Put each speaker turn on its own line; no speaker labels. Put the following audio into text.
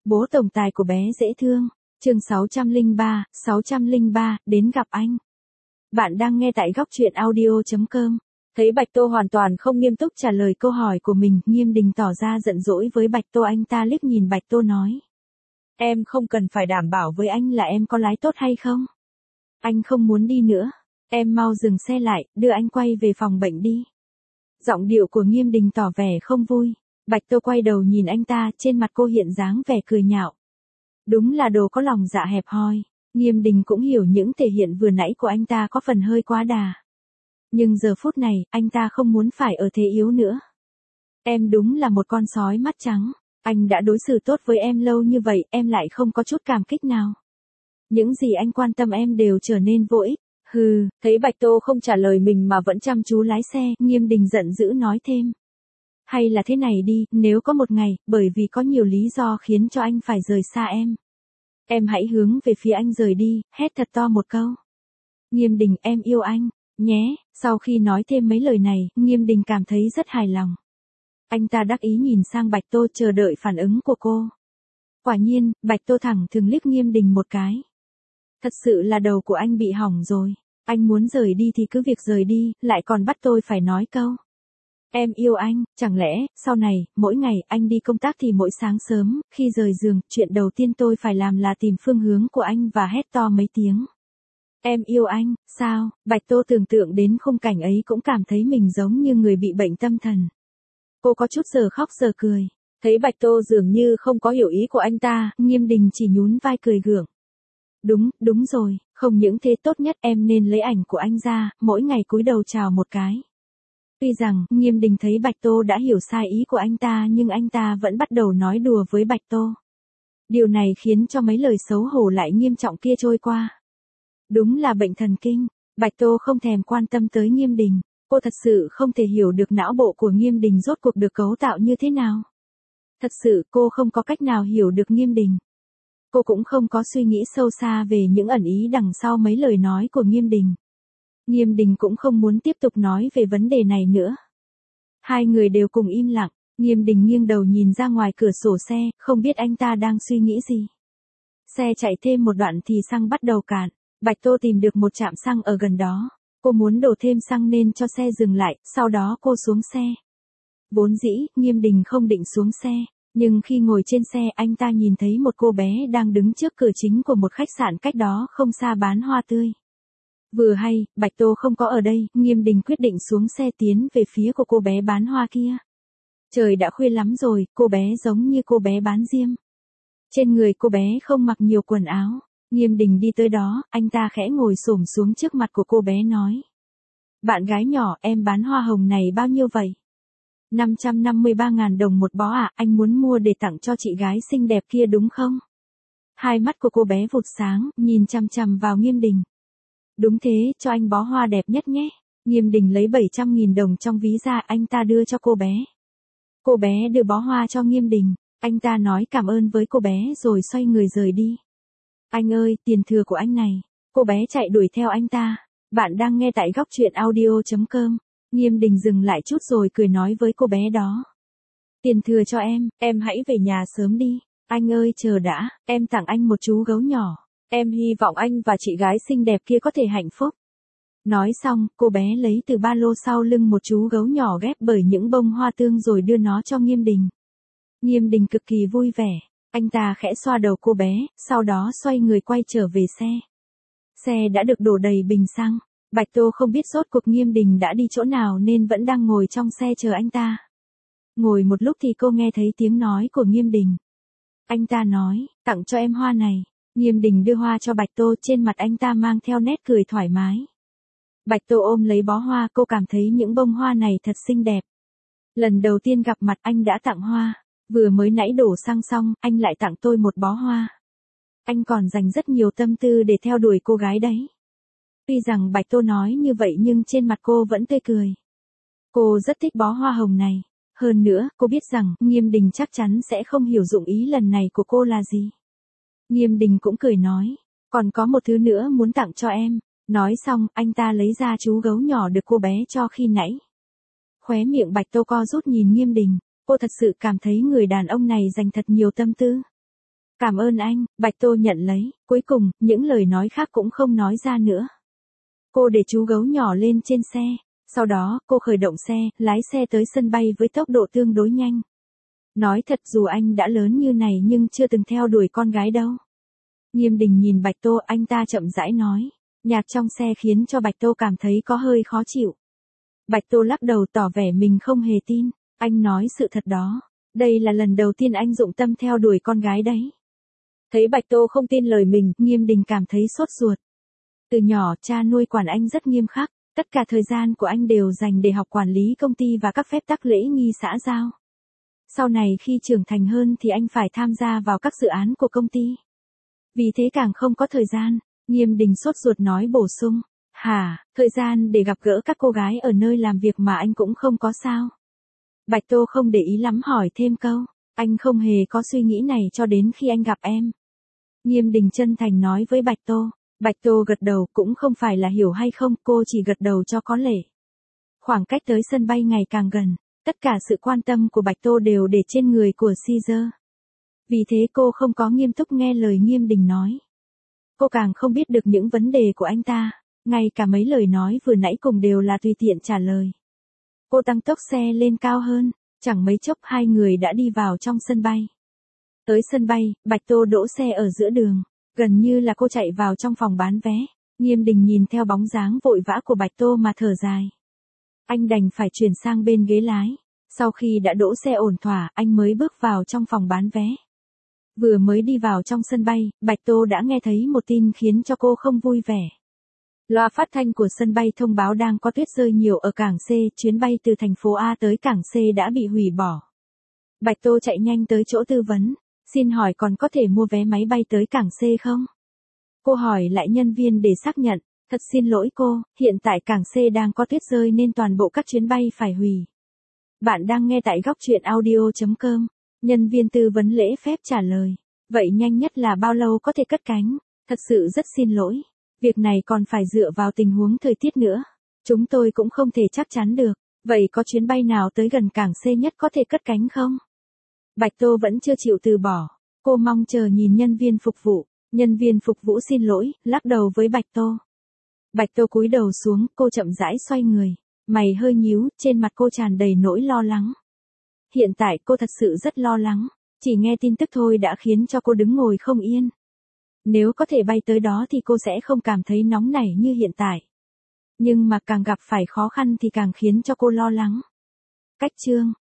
Bố tổng tài của bé dễ thương. Chương 603, đến gặp anh. Bạn đang nghe tại góc truyện audio.com. Thấy Bạch Tô hoàn toàn không nghiêm túc trả lời câu hỏi của mình, Nghiêm Đình tỏ ra giận dỗi với Bạch Tô. Anh ta liếc nhìn Bạch Tô nói: Em không cần phải đảm bảo với anh là em có lái tốt hay không. Anh không muốn đi nữa. Em mau dừng xe lại, đưa anh quay về phòng bệnh đi. Giọng điệu của Nghiêm Đình tỏ vẻ không vui. Bạch Tô quay đầu nhìn anh ta, trên mặt cô hiện dáng vẻ cười nhạo. Đúng là đồ có lòng dạ hẹp hòi. Nghiêm Đình cũng hiểu những thể hiện vừa nãy của anh ta có phần hơi quá đà. Nhưng giờ phút này, anh ta không muốn phải ở thế yếu nữa. Em đúng là một con sói mắt trắng. Anh đã đối xử tốt với em lâu như vậy, em lại không có chút cảm kích nào. Những gì anh quan tâm em đều trở nên vô ích. Hừ, thấy Bạch Tô không trả lời mình mà vẫn chăm chú lái xe, Nghiêm Đình giận dữ nói thêm. Hay là thế này đi, nếu có một ngày, bởi vì có nhiều lý do khiến cho anh phải rời xa em hãy hướng về phía anh rời đi, hét thật to một câu. Nghiêm Đình, em yêu anh, nhé. Sau khi nói thêm mấy lời này, Nghiêm Đình cảm thấy rất hài lòng. Anh ta đắc ý nhìn sang Bạch Tô chờ đợi phản ứng của cô. Quả nhiên, Bạch Tô thẳng thừng liếc Nghiêm Đình một cái. Thật sự là đầu của anh bị hỏng rồi. Anh muốn rời đi thì cứ việc rời đi, lại còn bắt tôi phải nói câu. Em yêu anh, chẳng lẽ, sau này, mỗi ngày anh đi công tác thì mỗi sáng sớm, khi rời giường, chuyện đầu tiên tôi phải làm là tìm phương hướng của anh và hét to mấy tiếng. Em yêu anh, sao? Bạch Tô tưởng tượng đến khung cảnh ấy cũng cảm thấy mình giống như người bị bệnh tâm thần. Cô có chút giờ khóc giờ cười. Thấy Bạch Tô dường như không có hiểu ý của anh ta, Nghiêm Đình chỉ nhún vai cười gượng. Đúng rồi, không những thế tốt nhất em nên lấy ảnh của anh ra, mỗi ngày cúi đầu chào một cái. Tuy rằng, Nghiêm Đình thấy Bạch Tô đã hiểu sai ý của anh ta nhưng anh ta vẫn bắt đầu nói đùa với Bạch Tô. Điều này khiến cho mấy lời xấu hổ lại nghiêm trọng kia trôi qua. Đúng là bệnh thần kinh. Bạch Tô không thèm quan tâm tới Nghiêm Đình. Cô thật sự không thể hiểu được não bộ của Nghiêm Đình rốt cuộc được cấu tạo như thế nào. Thật sự cô không có cách nào hiểu được Nghiêm Đình. Cô cũng không có suy nghĩ sâu xa về những ẩn ý đằng sau mấy lời nói của Nghiêm Đình. Nghiêm Đình cũng không muốn tiếp tục nói về vấn đề này nữa. Hai người đều cùng im lặng, Nghiêm Đình nghiêng đầu nhìn ra ngoài cửa sổ xe, không biết anh ta đang suy nghĩ gì. Xe chạy thêm một đoạn thì xăng bắt đầu cạn, Bạch Tô tìm được một trạm xăng ở gần đó. Cô muốn đổ thêm xăng nên cho xe dừng lại, sau đó cô xuống xe. Vốn dĩ, Nghiêm Đình không định xuống xe, nhưng khi ngồi trên xe anh ta nhìn thấy một cô bé đang đứng trước cửa chính của một khách sạn cách đó không xa bán hoa tươi. Vừa hay, Bạch Tô không có ở đây, Nghiêm Đình quyết định xuống xe tiến về phía của cô bé bán hoa kia. Trời đã khuya lắm rồi, cô bé giống như cô bé bán diêm. Trên người cô bé không mặc nhiều quần áo. Nghiêm Đình đi tới đó, anh ta khẽ ngồi xổm xuống trước mặt của cô bé nói. Bạn gái nhỏ, em bán hoa hồng này bao nhiêu vậy? 553.000 đồng một bó à, anh muốn mua để tặng cho chị gái xinh đẹp kia đúng không? Hai mắt của cô bé vụt sáng, nhìn chằm chằm vào Nghiêm Đình. Đúng thế, cho anh bó hoa đẹp nhất nhé. Nghiêm Đình lấy 700.000 đồng trong ví ra, anh ta đưa cho cô bé. Cô bé đưa bó hoa cho Nghiêm Đình, anh ta nói cảm ơn với cô bé rồi xoay người rời đi. Anh ơi, tiền thừa của anh này. Cô bé chạy đuổi theo anh ta. Bạn đang nghe tại góc truyện audio.com. Nghiêm Đình dừng lại chút rồi cười nói với cô bé đó. Tiền thừa cho em hãy về nhà sớm đi. Anh ơi chờ đã, em tặng anh một chú gấu nhỏ. Em hy vọng anh và chị gái xinh đẹp kia có thể hạnh phúc. Nói xong, cô bé lấy từ ba lô sau lưng một chú gấu nhỏ ghép bởi những bông hoa tương rồi đưa nó cho Nghiêm Đình. Nghiêm Đình cực kỳ vui vẻ. Anh ta khẽ xoa đầu cô bé, sau đó xoay người quay trở về xe. Xe đã được đổ đầy bình xăng. Bạch Tô không biết rốt cuộc Nghiêm Đình đã đi chỗ nào nên vẫn đang ngồi trong xe chờ anh ta. Ngồi một lúc thì cô nghe thấy tiếng nói của Nghiêm Đình. Anh ta nói, tặng cho em hoa này. Nghiêm Đình đưa hoa cho Bạch Tô, trên mặt anh ta mang theo nét cười thoải mái. Bạch Tô ôm lấy bó hoa, cô cảm thấy những bông hoa này thật xinh đẹp. Lần đầu tiên gặp mặt anh đã tặng hoa, vừa mới nãy đổ xăng xong, anh lại tặng tôi một bó hoa. Anh còn dành rất nhiều tâm tư để theo đuổi cô gái đấy. Tuy rằng Bạch Tô nói như vậy nhưng trên mặt cô vẫn tươi cười. Cô rất thích bó hoa hồng này. Hơn nữa, cô biết rằng, Nghiêm Đình chắc chắn sẽ không hiểu dụng ý lần này của cô là gì. Nghiêm Đình cũng cười nói, còn có một thứ nữa muốn tặng cho em. Nói xong, anh ta lấy ra chú gấu nhỏ được cô bé cho khi nãy. Khóe miệng Bạch Tô co rút nhìn Nghiêm Đình, cô thật sự cảm thấy người đàn ông này dành thật nhiều tâm tư. Cảm ơn anh, Bạch Tô nhận lấy, cuối cùng, những lời nói khác cũng không nói ra nữa. Cô để chú gấu nhỏ lên trên xe, sau đó, cô khởi động xe, lái xe tới sân bay với tốc độ tương đối nhanh. Nói thật dù anh đã lớn như này nhưng chưa từng theo đuổi con gái đâu. Nghiêm Đình nhìn Bạch Tô, anh ta chậm rãi nói. Nhạc trong xe khiến cho Bạch Tô cảm thấy có hơi khó chịu. Bạch Tô lắc đầu tỏ vẻ mình không hề tin. Anh nói sự thật đó. Đây là lần đầu tiên anh dụng tâm theo đuổi con gái đấy. Thấy Bạch Tô không tin lời mình, Nghiêm Đình cảm thấy sốt ruột. Từ nhỏ, cha nuôi quản anh rất nghiêm khắc. Tất cả thời gian của anh đều dành để học quản lý công ty và các phép tắc lễ nghi xã giao. Sau này khi trưởng thành hơn thì anh phải tham gia vào các dự án của công ty. Vì thế càng không có thời gian, Nghiêm Đình sốt ruột nói bổ sung. Hả, thời gian để gặp gỡ các cô gái ở nơi làm việc mà anh cũng không có sao? Bạch Tô không để ý lắm hỏi thêm câu. Anh không hề có suy nghĩ này cho đến khi anh gặp em. Nghiêm Đình chân thành nói với Bạch Tô. Bạch Tô gật đầu, cũng không phải là hiểu hay không, cô chỉ gật đầu cho có lệ. Khoảng cách tới sân bay ngày càng gần, tất cả sự quan tâm của Bạch Tô đều để trên người của Caesar. Vì thế cô không có nghiêm túc nghe lời Nghiêm Đình nói. Cô càng không biết được những vấn đề của anh ta, ngay cả mấy lời nói vừa nãy cùng đều là tùy tiện trả lời. Cô tăng tốc xe lên cao hơn, chẳng mấy chốc hai người đã đi vào trong sân bay. Tới sân bay, Bạch Tô đỗ xe ở giữa đường, gần như là cô chạy vào trong phòng bán vé. Nghiêm Đình nhìn theo bóng dáng vội vã của Bạch Tô mà thở dài. Anh đành phải chuyển sang bên ghế lái. Sau khi đã đỗ xe ổn thỏa, anh mới bước vào trong phòng bán vé. Vừa mới đi vào trong sân bay, Bạch Tô đã nghe thấy một tin khiến cho cô không vui vẻ. Loa phát thanh của sân bay thông báo đang có tuyết rơi nhiều ở cảng C, chuyến bay từ thành phố A tới cảng C đã bị hủy bỏ. Bạch Tô chạy nhanh tới chỗ tư vấn, xin hỏi còn có thể mua vé máy bay tới cảng C không? Cô hỏi lại nhân viên để xác nhận, thật xin lỗi cô, hiện tại cảng C đang có tuyết rơi nên toàn bộ các chuyến bay phải hủy. Bạn đang nghe tại góc truyện audio.com. Nhân viên tư vấn lễ phép trả lời. Vậy nhanh nhất là bao lâu có thể cất cánh? Thật sự rất xin lỗi. Việc này còn phải dựa vào tình huống thời tiết nữa. Chúng tôi cũng không thể chắc chắn được. Vậy có chuyến bay nào tới gần cảng C nhất có thể cất cánh không? Bạch Tô vẫn chưa chịu từ bỏ. Cô mong chờ nhìn nhân viên phục vụ. Nhân viên phục vụ xin lỗi, lắc đầu với Bạch Tô. Bạch Tô cúi đầu xuống, cô chậm rãi xoay người. Mày hơi nhíu, trên mặt cô tràn đầy nỗi lo lắng. Hiện tại cô thật sự rất lo lắng, chỉ nghe tin tức thôi đã khiến cho cô đứng ngồi không yên. Nếu có thể bay tới đó thì cô sẽ không cảm thấy nóng nảy như hiện tại. Nhưng mà càng gặp phải khó khăn thì càng khiến cho cô lo lắng. Cách chương